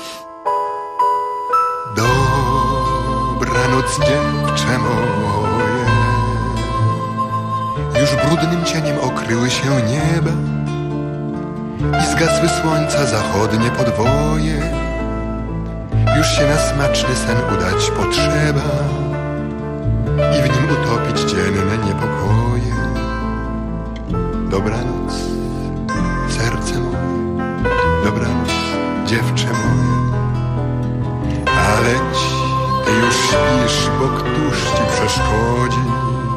Dobranoc, dziewczę moje, już brudnym cieniem okryły się nieba i zgasły słońca zachodnie podwoje. Już się na smaczny sen udać potrzeba i w nim utopić dzienne niepokoje. Dobranoc, serce moje, dobranoc, dziewczę moje, aleć ty już śpisz, bo któż ci przeszkodzi?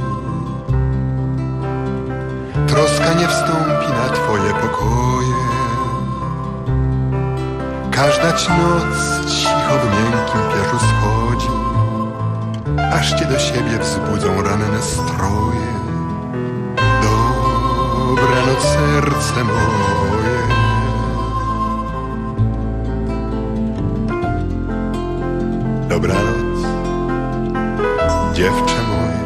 Troska nie wstąpi na twoje pokoje. Każda ci noc cicho w miękkim piaszu schodzi, aż cię do siebie wzbudzą ranne stroje. Dobranoc, serce moje. Dobranoc, dziewczę moje.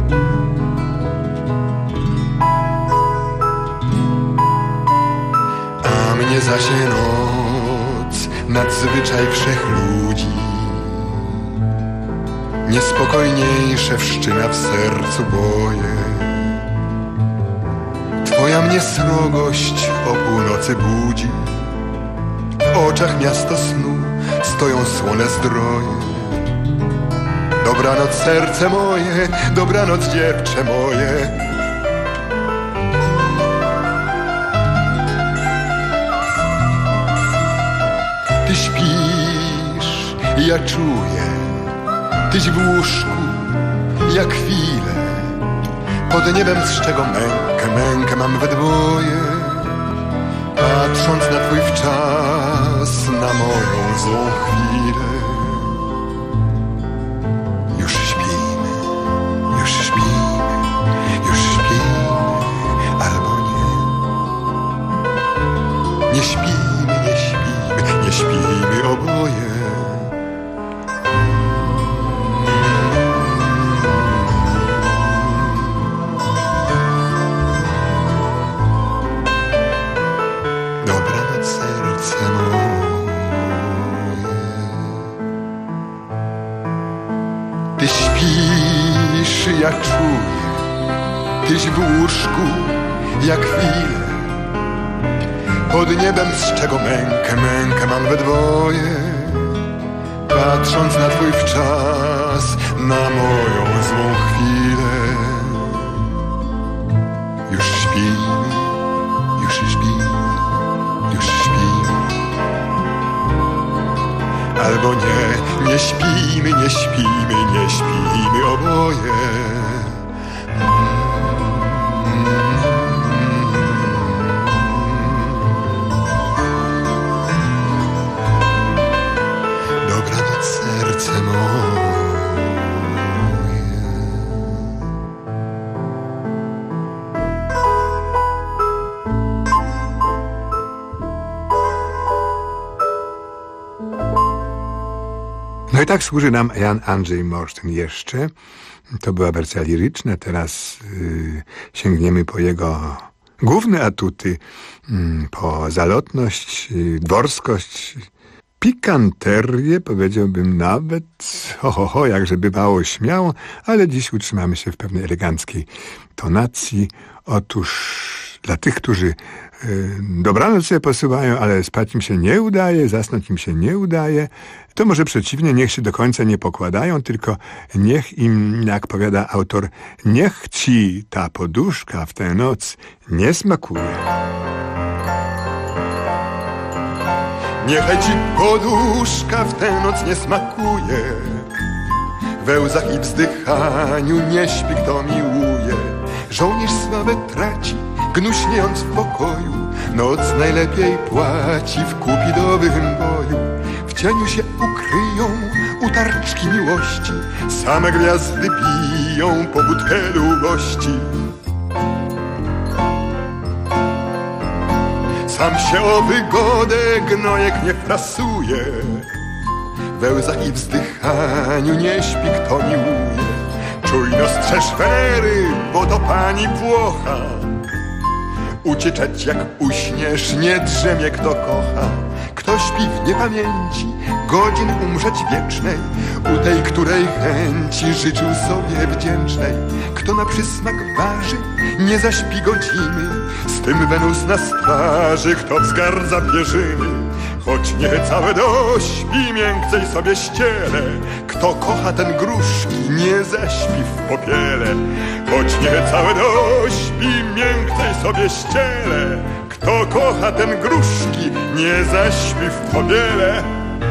A mnie zaś noc nadzwyczaj wszechludzi, niespokojniejsze wszczyna w sercu boje. Twoja mnie srogość o północy budzi, w oczach miasto snu stoją słone zdroje. Dobranoc, serce moje, dobranoc, dziewczę moje. Ty śpisz, ja czuję, tyś w łóżku, jak chwilę. Pod niebem strzegą mękę mam we dwoje. Patrząc na twój wczas, na moją złą chwilę. Już śpimy, już śpimy, już śpimy, albo nie. Nie śpimy, nie śpimy, nie śpimy oboje. Ty śpisz, ja czuję, tyś w łóżku, jak chwilę. Pod niebem strzegą mękę mam we dwoje. Patrząc na twój wczas, na moją złą chwilę. Już śpimy, już śpimy, już śpimy. bo nie śpimy, nie śpimy, nie śpimy oboje. Dobranoc, serce moje. No i tak służy nam Jan Andrzej Morsztyn jeszcze. To była wersja liryczna, teraz sięgniemy po jego główne atuty, po zalotność, dworskość, pikanterię, powiedziałbym nawet, jakże bywało śmiało, ale dziś utrzymamy się w pewnej eleganckiej tonacji. Otóż dla tych, którzy dobranoc sobie posyłają, ale spać im się nie udaje, zasnąć im się nie udaje, to może przeciwnie, niech się do końca nie pokładają, tylko niech im, jak powiada autor, niech ci ta poduszka w tę noc nie smakuje. Niechaj ci poduszka w tę noc nie smakuje, we łzach i wzdychaniu nie śpi, kto miłuje. Żołnierz sławę traci, gnuśniejąc w pokoju, noc najlepiej płaci w kupidowym boju. W cieniu się ukryją utarczki miłości, same gwiazdy biją po budkę lubości. Sam się o wygodę gnojek nie frasuje, we łzach i wzdychaniu nie śpi, kto miłuje. Czujno strzeż Wenery, bo to pani Włocha. Ucieczeć jak uśniesz, nie drzemie kto kocha. Kto śpi w niepamięci, godzin umrzeć wiecznej, u tej, której chęci życzył sobie wdzięcznej. Kto na przysmak waży, nie zaśpi godziny, z tym Wenus na twarzy, kto wzgardza pierzyny. Choć nie całe dośpi, miękcej sobie ściele, kto kocha ten gruszki, nie zaśpi w popiele. Choć nie całe dośpi, miękcej sobie ściele, kto kocha ten gruszki, nie zaśpi w popiele.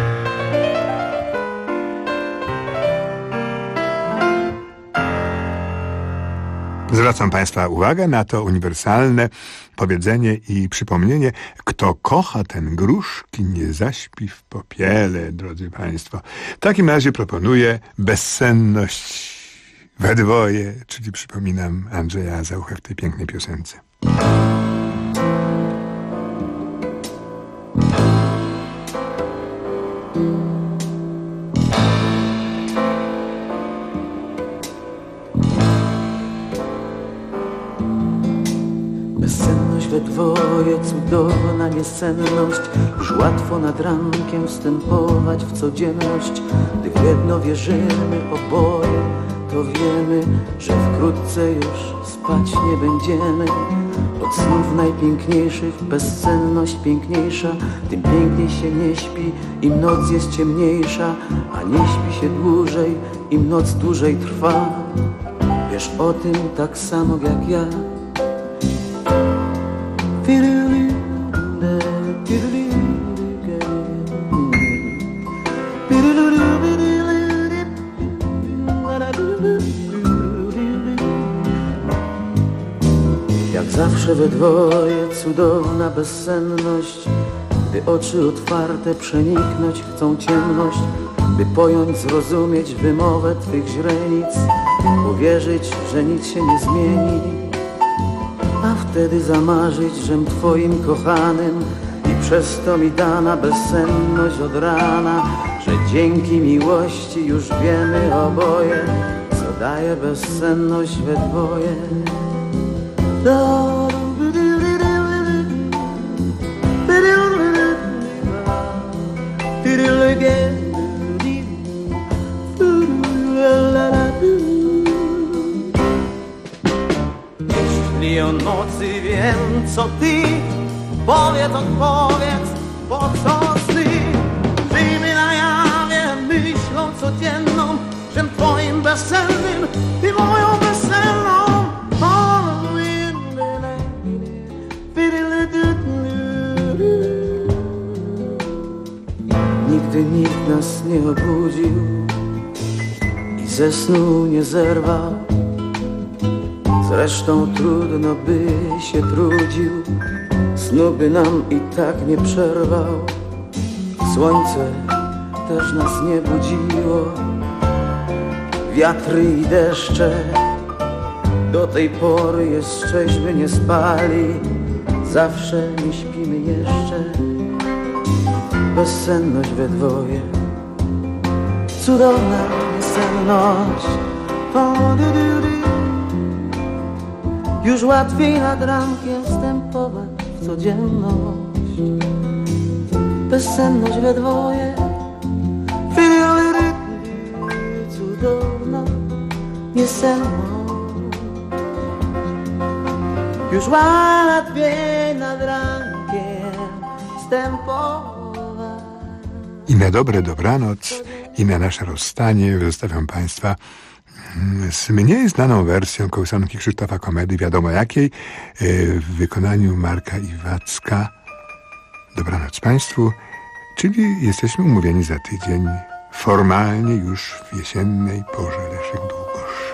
Zwracam Państwa uwagę na to uniwersalne powiedzenie i przypomnienie: kto kocha ten gruszki, nie zaśpi w popiele, drodzy Państwo. W takim razie proponuję bezsenność we dwoje, czyli przypominam Andrzeja Zauchę w tej pięknej piosence. Bezsenność we dwoje, cudowna niesenność. Już łatwo nad rankiem wstępować w codzienność. Gdy w jedno wierzymy oboje, to wiemy, że wkrótce już spać nie będziemy. Od snów najpiękniejszych bezsenność piękniejsza, tym piękniej się nie śpi, im noc jest ciemniejsza. A nie śpi się dłużej, im noc dłużej trwa. Wiesz o tym tak samo jak ja. Jak zawsze we dwoje cudowna bezsenność, gdy oczy otwarte przeniknąć chcą ciemność, by pojąć, zrozumieć wymowę twych źrenic, uwierzyć, że nic się nie zmieni, a wtedy zamarzyć, żem twoim kochanym i przez to mi dana bezsenność od rana, że dzięki miłości już wiemy oboje, co daje bezsenność we dwoje. Jeśli o nocy wiem, co ty, odpowiedz, po co sny? Żyjmy na jawie myślą codzienną, żem twoim bezsennym i moją bezsenną. Nigdy nikt nas nie obudził i ze snu nie zerwał. Zresztą trudno by się trudził, snu by nam i tak nie przerwał. Słońce też nas nie budziło, wiatry i deszcze do tej pory jeszcześmy nie spali. Zawsze nie śpimy jeszcze, bezsenność we dwoje, cudowna bezsenność. Już łatwiej nad rankiem wstępować w codzienność, bezsenność we dwoje, cudowna niesenność. Już łatwiej nad rankiem wstępować. I na dobre dobranoc, i na nasze rozstanie zostawiam Państwa z mniej znaną wersją kołysanki Krzysztofa Komedy, wiadomo jakiej, w wykonaniu Marka Iwacka. Dobranoc Państwu, czyli jesteśmy umówieni za tydzień, formalnie już w jesiennej porze Leszek Długosz.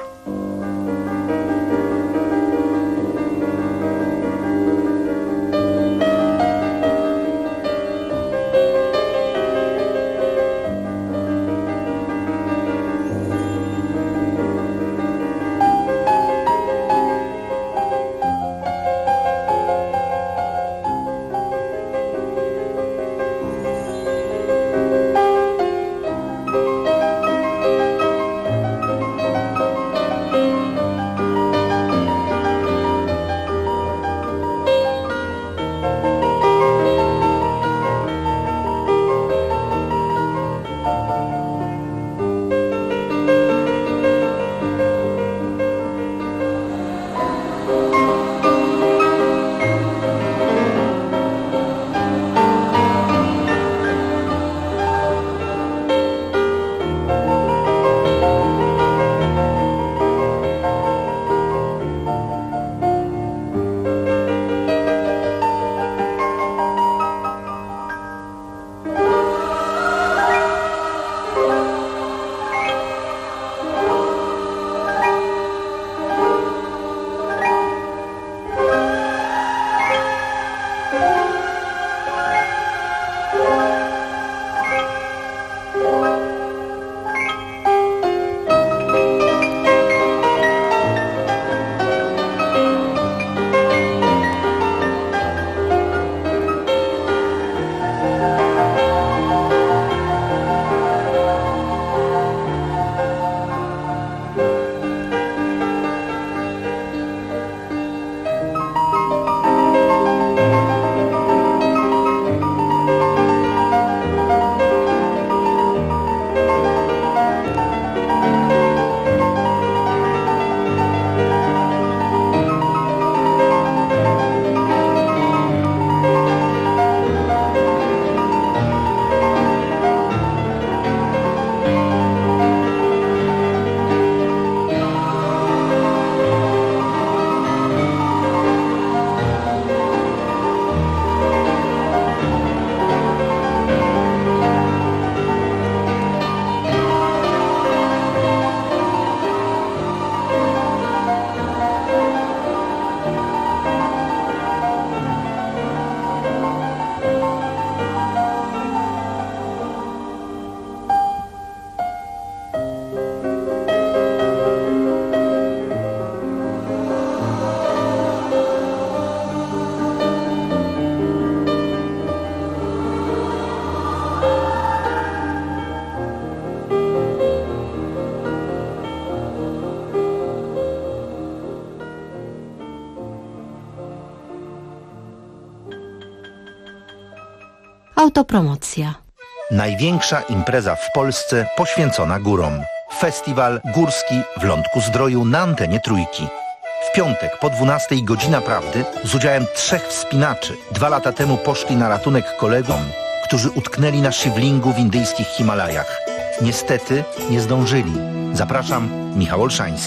Autopromocja. Największa impreza w Polsce poświęcona górom. Festiwal Górski w Lądku-Zdroju na antenie Trójki. W piątek po 12:00 Godzina Prawdy z udziałem 3 wspinaczy. 2 lata temu poszli na ratunek kolegom, którzy utknęli na szywlingu w indyjskich Himalajach. Niestety nie zdążyli. Zapraszam, Michał Olszański.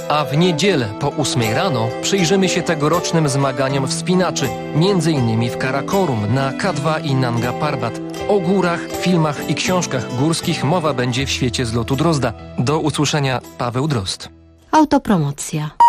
A w niedzielę po 8 rano przyjrzymy się tegorocznym zmaganiom wspinaczy, m.in. w Karakorum, na K2 i Nanga Parbat. O górach, filmach i książkach górskich mowa będzie w Świecie z lotu Drozda. Do usłyszenia, Paweł Drozd. Autopromocja.